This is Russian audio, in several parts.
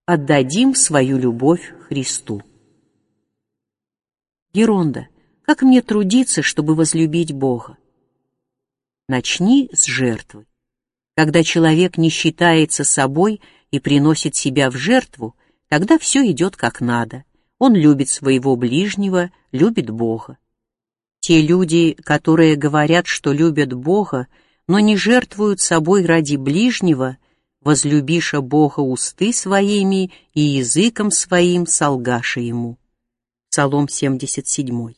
Отдадим свою любовь Христу. Геронда, как мне трудиться, чтобы возлюбить Бога? Начни с жертвы. Когда человек не считается собой и приносит себя в жертву, тогда все идет как надо. Он любит своего ближнего, любит Бога. Те люди, которые говорят, что любят Бога, но не жертвуют собой ради ближнего, возлюбиша Бога усты своими и языком своим солгаша ему. Псалом 77.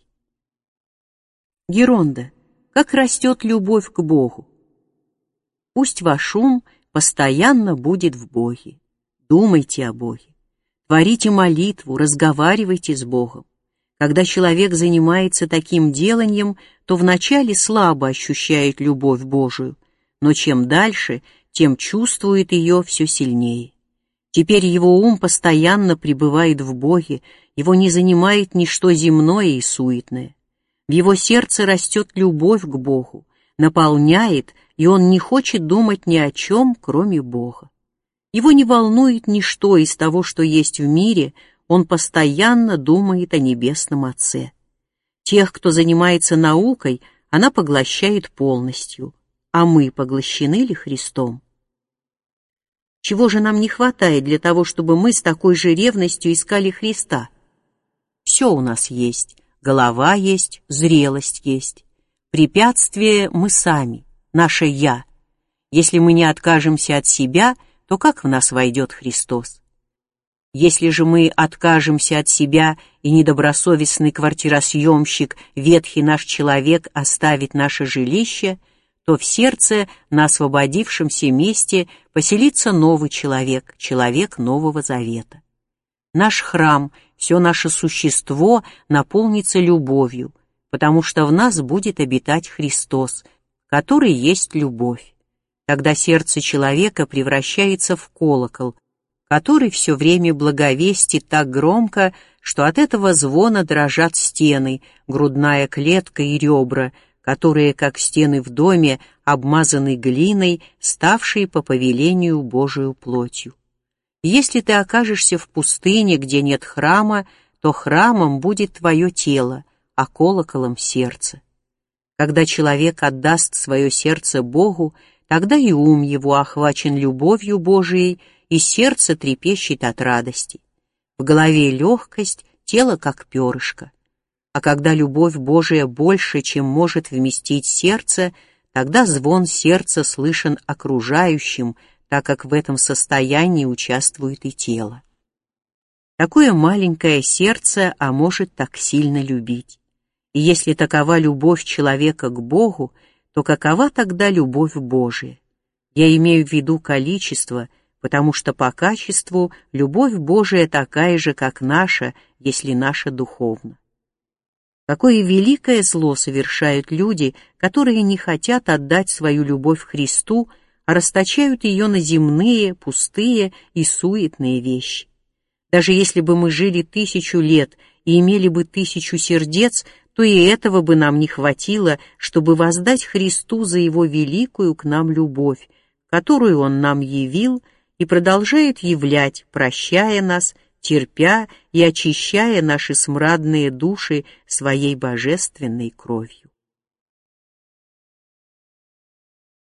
Геронда, как растет любовь к Богу? Пусть ваш ум постоянно будет в Боге. Думайте о Боге. Творите молитву, разговаривайте с Богом. Когда человек занимается таким деланием, то вначале слабо ощущает любовь Божию, но чем дальше, тем чувствует ее все сильнее. Теперь его ум постоянно пребывает в Боге, его не занимает ничто земное и суетное. В его сердце растет любовь к Богу, наполняет, и он не хочет думать ни о чем, кроме Бога. Его не волнует ничто из того, что есть в мире, он постоянно думает о Небесном Отце. Тех, кто занимается наукой, она поглощает полностью, а мы поглощены ли Христом? Чего же нам не хватает для того, чтобы мы с такой же ревностью искали Христа? Все у нас есть, голова есть, зрелость есть. Препятствие мы сами, наше «я». Если мы не откажемся от себя, то как в нас войдет Христос? Если же мы откажемся от себя, и недобросовестный квартиросъемщик, ветхий наш человек, оставит наше жилище, то в сердце, на освободившемся месте, поселится новый человек, человек Нового Завета. Наш храм, все наше существо наполнится любовью, потому что в нас будет обитать Христос, который есть любовь. Тогда сердце человека превращается в колокол, который все время благовестит так громко, что от этого звона дрожат стены, грудная клетка и ребра, которые, как стены в доме, обмазаны глиной, ставшей по повелению Божию плотью. Если ты окажешься в пустыне, где нет храма, то храмом будет твое тело, а колоколом сердце. Когда человек отдаст свое сердце Богу, тогда и ум его охвачен любовью Божией, и сердце трепещет от радости. В голове легкость, тело как перышко. А когда любовь Божия больше, чем может вместить сердце, тогда звон сердца слышен окружающим, так как в этом состоянии участвует и тело. Такое маленькое сердце, а может так сильно любить. И если такова любовь человека к Богу, то какова тогда любовь Божия? Я имею в виду количество, потому что по качеству любовь Божия такая же, как наша, если наша духовна. Какое великое зло совершают люди, которые не хотят отдать свою любовь Христу, а расточают ее на земные, пустые и суетные вещи. Даже если бы мы жили 1000 лет и имели бы 1000 сердец, то и этого бы нам не хватило, чтобы воздать Христу за Его великую к нам любовь, которую Он нам явил и продолжает являть, прощая нас, терпя и очищая наши смрадные души своей божественной кровью.